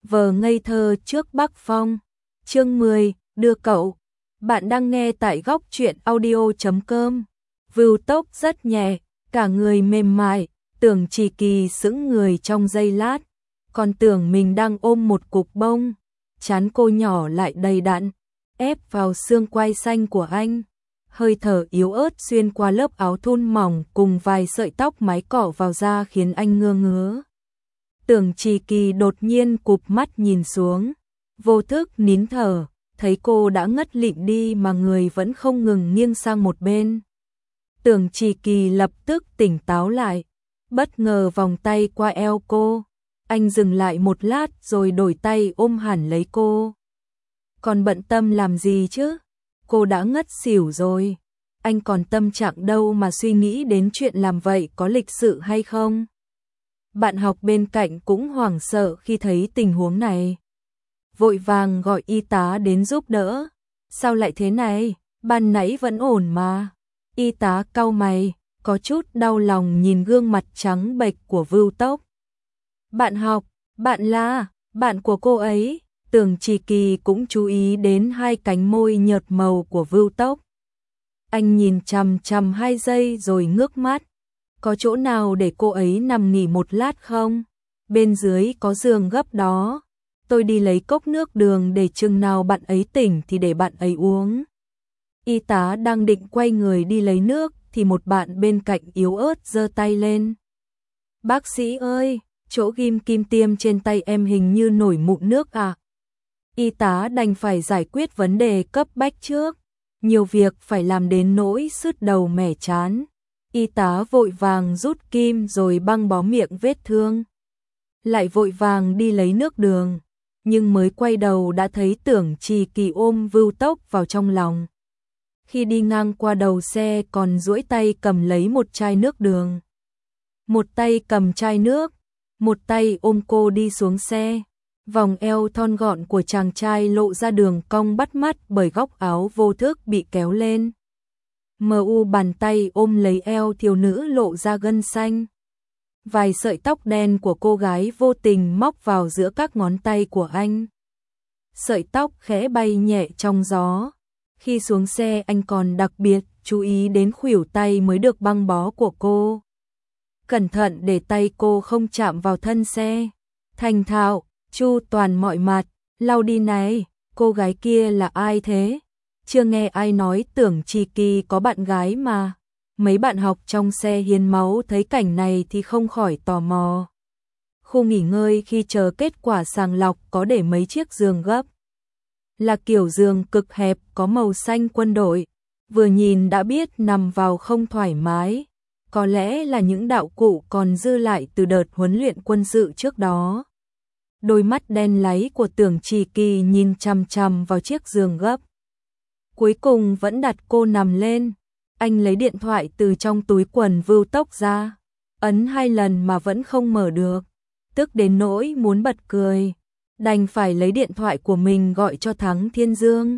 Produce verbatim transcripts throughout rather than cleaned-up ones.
vờ ngây thơ trước Bắc Phong. Chương mười, đưa cậu. Bạn đang nghe tại góc truyện audio chấm com. Vưu tốc rất nhẹ, cả người mềm mại, Tưởng Trì Kỳ sững người trong giây lát, còn tưởng mình đang ôm một cục bông. Trán cô nhỏ lại đầy đặn, ép vào xương quai xanh của anh. Hơi thở yếu ớt xuyên qua lớp áo thun mỏng cùng vài sợi tóc mái cọ vào da khiến anh ngơ ngứa. Tưởng Trì Kỳ đột nhiên cụp mắt nhìn xuống, vô thức nín thở, thấy cô đã ngất lịm đi mà người vẫn không ngừng nghiêng sang một bên. Tưởng Trì Kỳ lập tức tỉnh táo lại, bất ngờ vòng tay qua eo cô. Anh dừng lại một lát rồi đổi tay ôm hẳn lấy cô. Còn bận tâm làm gì chứ? Cô đã ngất xỉu rồi. Anh còn tâm trạng đâu mà suy nghĩ đến chuyện làm vậy có lịch sự hay không? Bạn học bên cạnh cũng hoảng sợ khi thấy tình huống này. Vội vàng gọi y tá đến giúp đỡ. Sao lại thế này? Ban nãy vẫn ổn mà. Y tá cau mày, có chút đau lòng nhìn gương mặt trắng bệch của Vưu Tốc. Bạn học, bạn là, bạn của cô ấy. Tưởng Trì Kỳ cũng chú ý đến hai cánh môi nhợt màu của Vưu Tốc. Anh nhìn chằm chằm hai giây rồi ngước mắt. Có chỗ nào để cô ấy nằm nghỉ một lát không? Bên dưới có giường gấp đó. Tôi đi lấy cốc nước đường để chừng nào bạn ấy tỉnh thì để bạn ấy uống. Y tá đang định quay người đi lấy nước thì một bạn bên cạnh yếu ớt giơ tay lên. Bác sĩ ơi, chỗ ghim kim tiêm trên tay em hình như nổi mụn nước à? Y tá đành phải giải quyết vấn đề cấp bách trước. Nhiều việc phải làm đến nỗi sứt đầu mẻ chán. Y tá vội vàng rút kim rồi băng bó miệng vết thương. Lại vội vàng đi lấy nước đường. Nhưng mới quay đầu đã thấy Tưởng Trì Kỳ ôm Vưu Tốc vào trong lòng. Khi đi ngang qua đầu xe còn duỗi tay cầm lấy một chai nước đường. Một tay cầm chai nước, một tay ôm cô đi xuống xe. Vòng eo thon gọn của chàng trai lộ ra đường cong bắt mắt bởi góc áo vô thức bị kéo lên. Mờ u bàn tay ôm lấy eo thiếu nữ lộ ra gân xanh. Vài sợi tóc đen của cô gái vô tình móc vào giữa các ngón tay của anh. Sợi tóc khẽ bay nhẹ trong gió. Khi xuống xe anh còn đặc biệt chú ý đến khuỷu tay mới được băng bó của cô. Cẩn thận để tay cô không chạm vào thân xe. Thành thạo, chu toàn mọi mặt. Lau đi này, cô gái kia là ai thế? Chưa nghe ai nói Tưởng Trì Kỳ có bạn gái mà. Mấy bạn học trong xe hiến máu thấy cảnh này thì không khỏi tò mò. Khu nghỉ ngơi khi chờ kết quả sàng lọc có để mấy chiếc giường gấp. Là kiểu giường cực hẹp có màu xanh quân đội. Vừa nhìn đã biết nằm vào không thoải mái. Có lẽ là những đạo cụ còn dư lại từ đợt huấn luyện quân sự trước đó. Đôi mắt đen láy của Tưởng Trì Kỳ nhìn chằm chằm vào chiếc giường gấp. Cuối cùng vẫn đặt cô nằm lên. Anh lấy điện thoại từ trong túi quần Vưu Tốc ra. Ấn hai lần mà vẫn không mở được. Tức đến nỗi muốn bật cười. Đành phải lấy điện thoại của mình gọi cho Thắng Thiên Dương.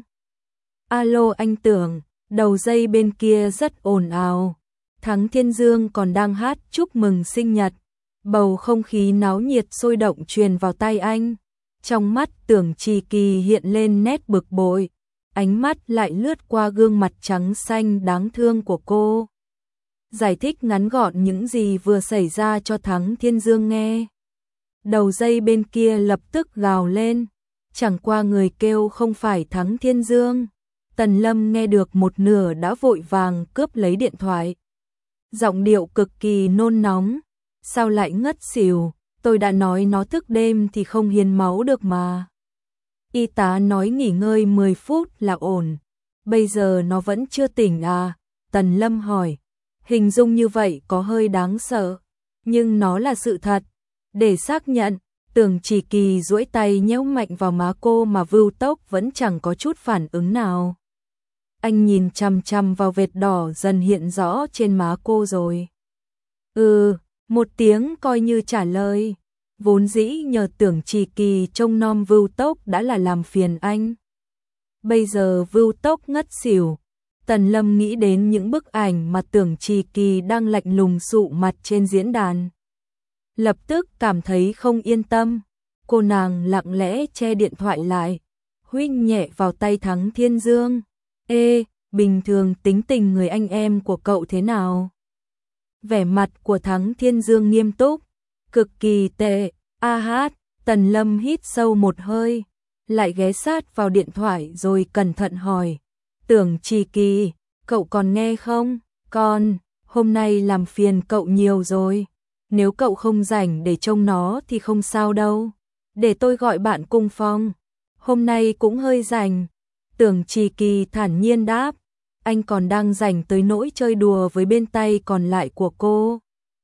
Alo anh Tưởng, đầu dây bên kia rất ồn ào. Thắng Thiên Dương còn đang hát chúc mừng sinh nhật. Bầu không khí náo nhiệt sôi động truyền vào tai anh. Trong mắt Tưởng Trì Kỳ hiện lên nét bực bội. Ánh mắt lại lướt qua gương mặt trắng xanh đáng thương của cô. Giải thích ngắn gọn những gì vừa xảy ra cho Thắng Thiên Dương nghe. Đầu dây bên kia lập tức gào lên. Chẳng qua người kêu không phải Thắng Thiên Dương. Tần Lâm nghe được một nửa đã vội vàng cướp lấy điện thoại. Giọng điệu cực kỳ nôn nóng. Sao lại ngất xỉu? Tôi đã nói nó thức đêm thì không hiến máu được mà. Y tá nói nghỉ ngơi mười phút là ổn. Bây giờ nó vẫn chưa tỉnh à? Tần Lâm hỏi. Hình dung như vậy có hơi đáng sợ. Nhưng nó là sự thật. Để xác nhận, Tưởng Trì Kỳ duỗi tay nhéo mạnh vào má cô mà Vưu Tốc vẫn chẳng có chút phản ứng nào. Anh nhìn chằm chằm vào vệt đỏ dần hiện rõ trên má cô rồi. Ừ, một tiếng coi như trả lời. Vốn dĩ nhờ Tưởng Trì Kỳ trông nom Vưu Tốc đã là làm phiền anh. Bây giờ Vưu Tốc ngất xỉu. Tần Lâm nghĩ đến những bức ảnh mà Tưởng Trì Kỳ đang lạnh lùng sụ mặt trên diễn đàn. Lập tức cảm thấy không yên tâm. Cô nàng lặng lẽ che điện thoại lại, huých nhẹ vào tay Thắng Thiên Dương. Ê, bình thường tính tình người anh em của cậu thế nào? Vẻ mặt của Thắng Thiên Dương nghiêm túc, cực kỳ tệ. A hát, Tần Lâm hít sâu một hơi, lại ghé sát vào điện thoại rồi cẩn thận hỏi. Tưởng Trì Kỳ, cậu còn nghe không? Con, hôm nay làm phiền cậu nhiều rồi. Nếu cậu không rảnh để trông nó thì không sao đâu. Để tôi gọi bạn cùng phòng. Hôm nay cũng hơi rảnh. Tưởng Trì Kỳ thản nhiên đáp. Anh còn đang rảnh tới nỗi chơi đùa với bên tay còn lại của cô.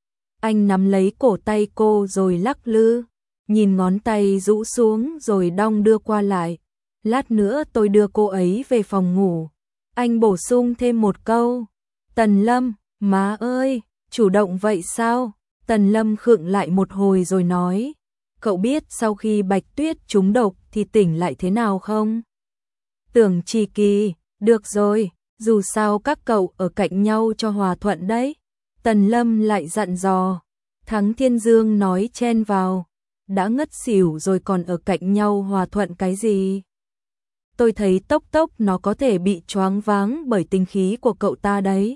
Anh nắm lấy cổ tay cô rồi lắc lư, nhìn ngón tay rũ xuống rồi đong đưa qua lại. Lát nữa tôi đưa cô ấy về phòng ngủ. Anh bổ sung thêm một câu. Tần Lâm, má ơi, chủ động vậy sao? Tần Lâm khựng lại một hồi rồi nói. Cậu biết sau khi Bạch Tuyết trúng độc thì tỉnh lại thế nào không? Tưởng Trì Kỳ, được rồi, dù sao các cậu ở cạnh nhau cho hòa thuận đấy. Tần Lâm lại dặn dò. Thắng Thiên Dương nói chen vào. Đã ngất xỉu rồi còn ở cạnh nhau hòa thuận cái gì? Tôi thấy Tốc Tốc nó có thể bị choáng váng bởi tinh khí của cậu ta đấy.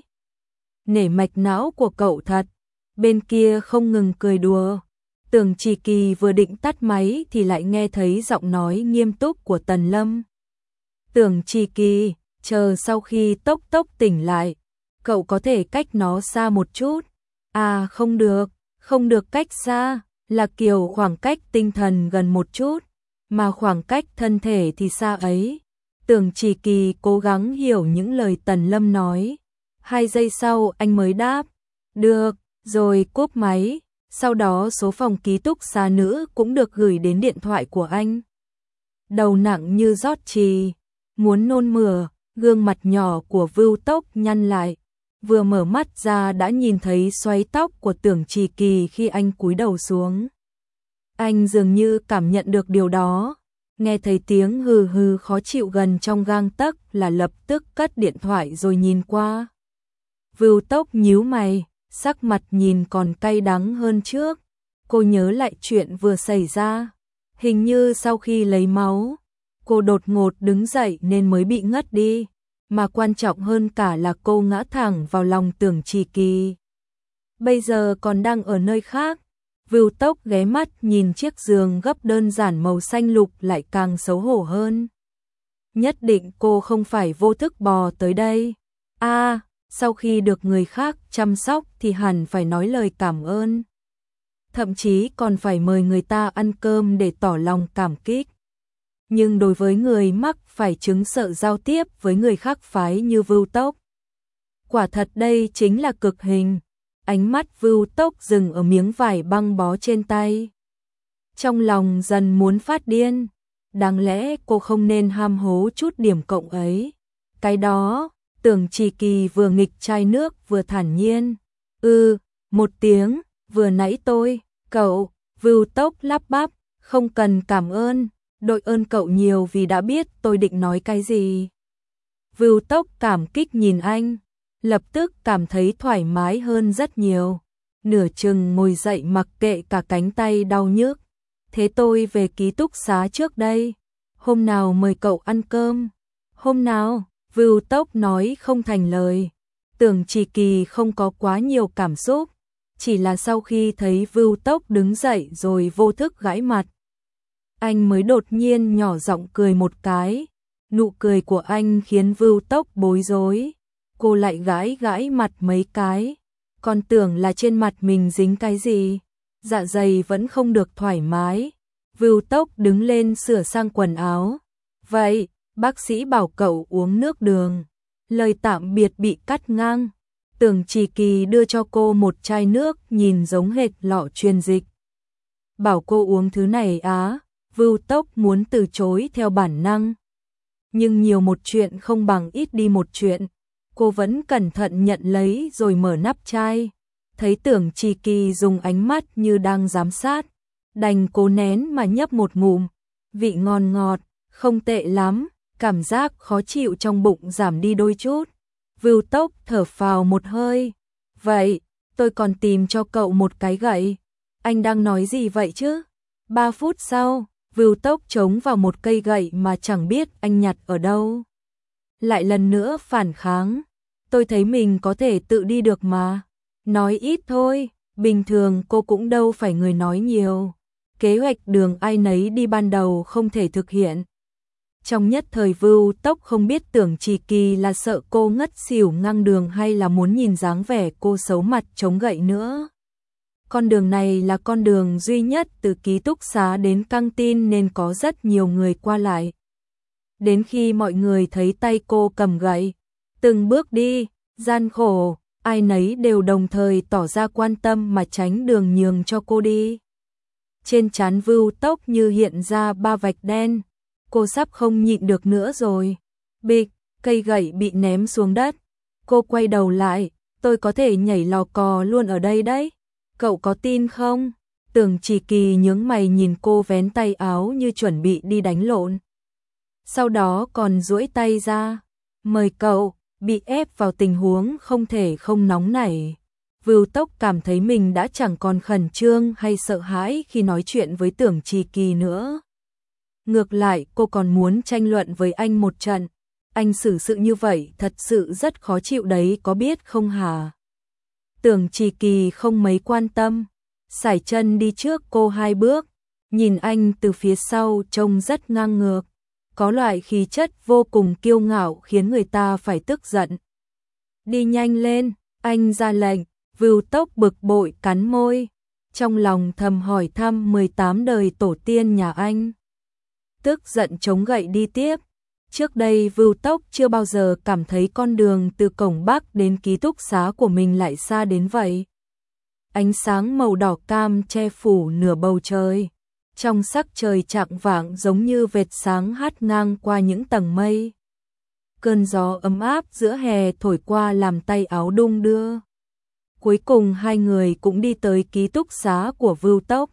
Nể mạch não của cậu thật. Bên kia không ngừng cười đùa. Tưởng Trì Kỳ vừa định tắt máy thì lại nghe thấy giọng nói nghiêm túc của Tần Lâm. Tưởng Trì Kỳ, chờ sau khi Tốc Tốc tỉnh lại, cậu có thể cách nó xa một chút. À không được, không được cách xa, là kiểu khoảng cách tinh thần gần một chút, mà khoảng cách thân thể thì xa ấy. Tưởng Trì Kỳ cố gắng hiểu những lời Tần Lâm nói. Hai giây sau anh mới đáp. Được, rồi cúp máy. Sau đó số phòng ký túc xá nữ cũng được gửi đến điện thoại của anh. Đầu nặng như rót trì, muốn nôn mửa, gương mặt nhỏ của Vưu Tốc nhăn lại. Vừa mở mắt ra đã nhìn thấy xoáy tóc của Tưởng Trì Kỳ khi anh cúi đầu xuống. Anh dường như cảm nhận được điều đó, nghe thấy tiếng hừ hừ khó chịu gần trong gang tấc là lập tức cất điện thoại rồi nhìn qua. Vưu Tốc nhíu mày, sắc mặt nhìn còn cay đắng hơn trước. Cô nhớ lại chuyện vừa xảy ra, hình như sau khi lấy máu, cô đột ngột đứng dậy nên mới bị ngất đi, mà quan trọng hơn cả là cô ngã thẳng vào lòng Tưởng Trì Kỳ. Bây giờ còn đang ở nơi khác. Vưu Tốc ghé mắt nhìn chiếc giường gấp đơn giản màu xanh lục lại càng xấu hổ hơn. Nhất định cô không phải vô thức bò tới đây. À, sau khi được người khác chăm sóc thì hẳn phải nói lời cảm ơn. Thậm chí còn phải mời người ta ăn cơm để tỏ lòng cảm kích. Nhưng đối với người mắc phải chứng sợ giao tiếp với người khác phái như Vưu Tốc, quả thật đây chính là cực hình. Ánh mắt Vưu Tốc dừng ở miếng vải băng bó trên tay. Trong lòng dần muốn phát điên. Đáng lẽ cô không nên ham hố chút điểm cộng ấy. Cái đó, Tưởng Trì Kỳ vừa nghịch chai nước vừa thản nhiên. Ừ, một tiếng, vừa nãy tôi, cậu, Vưu Tốc lắp bắp, không cần cảm ơn, đội ơn cậu nhiều vì đã biết tôi định nói cái gì. Vưu Tốc cảm kích nhìn anh, lập tức cảm thấy thoải mái hơn rất nhiều. Nửa chừng ngồi dậy mặc kệ cả cánh tay đau nhức. Thế tôi về ký túc xá trước đây. Hôm nào mời cậu ăn cơm. Hôm nào? Vưu Tốc nói không thành lời. Tưởng Trì Kỳ không có quá nhiều cảm xúc. Chỉ là sau khi thấy Vưu Tốc đứng dậy rồi vô thức gãi mặt, anh mới đột nhiên nhỏ giọng cười một cái. Nụ cười của anh khiến Vưu Tốc bối rối. Cô lại gãi gãi mặt mấy cái. Còn tưởng là trên mặt mình dính cái gì. Dạ dày vẫn không được thoải mái. Vưu Tốc đứng lên sửa sang quần áo. Vậy, bác sĩ bảo cậu uống nước đường. Lời tạm biệt bị cắt ngang. Tưởng Trì Kỳ đưa cho cô một chai nước nhìn giống hệt lọ truyền dịch. Bảo cô uống thứ này á. Vưu Tốc muốn từ chối theo bản năng. Nhưng nhiều một chuyện không bằng ít đi một chuyện. Cô vẫn cẩn thận nhận lấy rồi mở nắp chai. Thấy Tưởng Trì Kỳ dùng ánh mắt như đang giám sát. Đành cố nén mà nhấp một ngụm. Vị ngon ngọt, không tệ lắm. Cảm giác khó chịu trong bụng giảm đi đôi chút. Vưu Tốc thở phào một hơi. Vậy, tôi còn tìm cho cậu một cái gậy. Anh đang nói gì vậy chứ? Ba phút sau, Vưu Tốc chống vào một cây gậy mà chẳng biết anh nhặt ở đâu. Lại lần nữa phản kháng. Tôi thấy mình có thể tự đi được mà. Nói ít thôi, bình thường cô cũng đâu phải người nói nhiều. Kế hoạch đường ai nấy đi ban đầu không thể thực hiện. Trong nhất thời Vưu Tốc không biết Tưởng Trì Kỳ là sợ cô ngất xỉu ngang đường hay là muốn nhìn dáng vẻ cô xấu mặt chống gậy nữa. Con đường này là con đường duy nhất từ ký túc xá đến căng tin nên có rất nhiều người qua lại. Đến khi mọi người thấy tay cô cầm gậy, từng bước đi, gian khổ, ai nấy đều đồng thời tỏ ra quan tâm mà tránh đường nhường cho cô đi. Trên trán Vưu Tốc như hiện ra ba vạch đen, cô sắp không nhịn được nữa rồi. Bịch, cây gậy bị ném xuống đất. Cô quay đầu lại, tôi có thể nhảy lò cò luôn ở đây đấy. Cậu có tin không? Tưởng Trì Kỳ nhướng mày nhìn cô vén tay áo như chuẩn bị đi đánh lộn. Sau đó còn duỗi tay ra, mời cậu, bị ép vào tình huống không thể không nóng nảy. Vưu Tốc cảm thấy mình đã chẳng còn khẩn trương hay sợ hãi khi nói chuyện với Tưởng Trì Kỳ nữa. Ngược lại cô còn muốn tranh luận với anh một trận. Anh xử sự như vậy thật sự rất khó chịu đấy có biết không hả? Tưởng Trì Kỳ không mấy quan tâm, sải chân đi trước cô hai bước, nhìn anh từ phía sau trông rất ngang ngược, có loại khí chất vô cùng kiêu ngạo khiến người ta phải tức giận. Đi nhanh lên, anh ra lệnh. Vưu Tốc bực bội cắn môi, trong lòng thầm hỏi thăm mười tám đời tổ tiên nhà anh. Tức giận chống gậy đi tiếp. Trước đây Vưu Tốc chưa bao giờ cảm thấy con đường từ cổng Bắc đến ký túc xá của mình lại xa đến vậy. Ánh sáng màu đỏ cam che phủ nửa bầu trời, trong sắc trời chạng vạng giống như vệt sáng hắt ngang qua những tầng mây. Cơn gió ấm áp giữa hè thổi qua làm tay áo đung đưa. Cuối cùng hai người cũng đi tới ký túc xá của Vưu Tốc.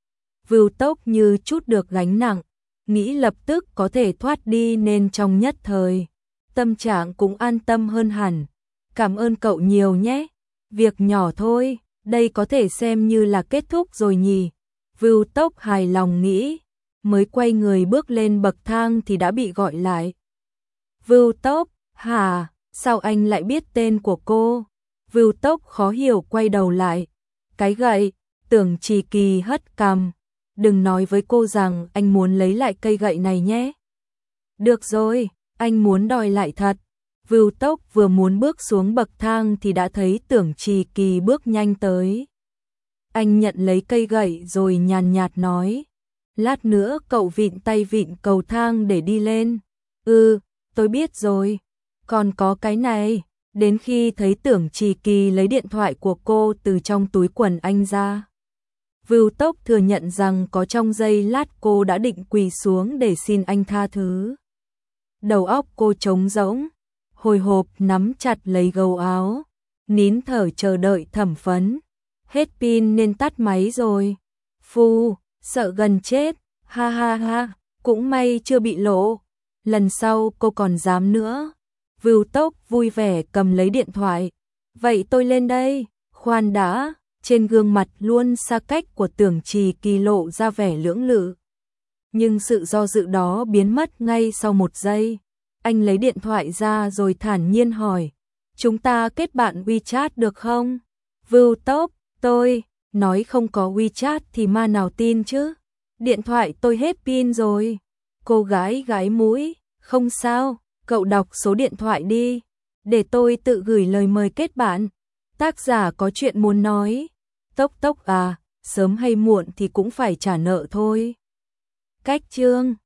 Vưu Tốc như chút được gánh nặng, nghĩ lập tức có thể thoát đi nên trong nhất thời, tâm trạng cũng an tâm hơn hẳn. Cảm ơn cậu nhiều nhé, việc nhỏ thôi, đây có thể xem như là kết thúc rồi nhỉ. Vưu Tốc hài lòng nghĩ, mới quay người bước lên bậc thang thì đã bị gọi lại. Vưu Tốc, hả, sao anh lại biết tên của cô? Vưu Tốc khó hiểu quay đầu lại. Cái gậy, Tưởng Trì Kỳ hất cằm. Đừng nói với cô rằng anh muốn lấy lại cây gậy này nhé. Được rồi, anh muốn đòi lại thật. Vưu Tốc vừa muốn bước xuống bậc thang thì đã thấy Tưởng Trì Kỳ bước nhanh tới. Anh nhận lấy cây gậy rồi nhàn nhạt nói. Lát nữa cậu vịn tay vịn cầu thang để đi lên. Ừ, tôi biết rồi. Còn có cái này. Đến khi thấy Tưởng Trì Kỳ lấy điện thoại của cô từ trong túi quần anh ra. Vưu Tốc thừa nhận rằng có trong giây lát cô đã định quỳ xuống để xin anh tha thứ. Đầu óc cô trống rỗng, hồi hộp nắm chặt lấy gấu áo, nín thở chờ đợi thẩm vấn. Hết pin nên tắt máy rồi. Phu, sợ gần chết, ha ha ha, cũng may chưa bị lộ. Lần sau cô còn dám nữa. Vưu Tốc vui vẻ cầm lấy điện thoại. Vậy tôi lên đây, khoan đã. Trên gương mặt luôn xa cách của Tưởng Trì Kỳ lộ ra vẻ lưỡng lự. Nhưng sự do dự đó biến mất ngay sau một giây. Anh lấy điện thoại ra rồi thản nhiên hỏi. Chúng ta kết bạn WeChat được không? Vưu Tốc, tôi, nói không có WeChat thì ma nào tin chứ. Điện thoại tôi hết pin rồi. Cô gái gái mũi, không sao, cậu đọc số điện thoại đi. Để tôi tự gửi lời mời kết bạn. Tác giả có chuyện muốn nói. Tốc Tốc à, sớm hay muộn thì cũng phải trả nợ thôi. Cách chương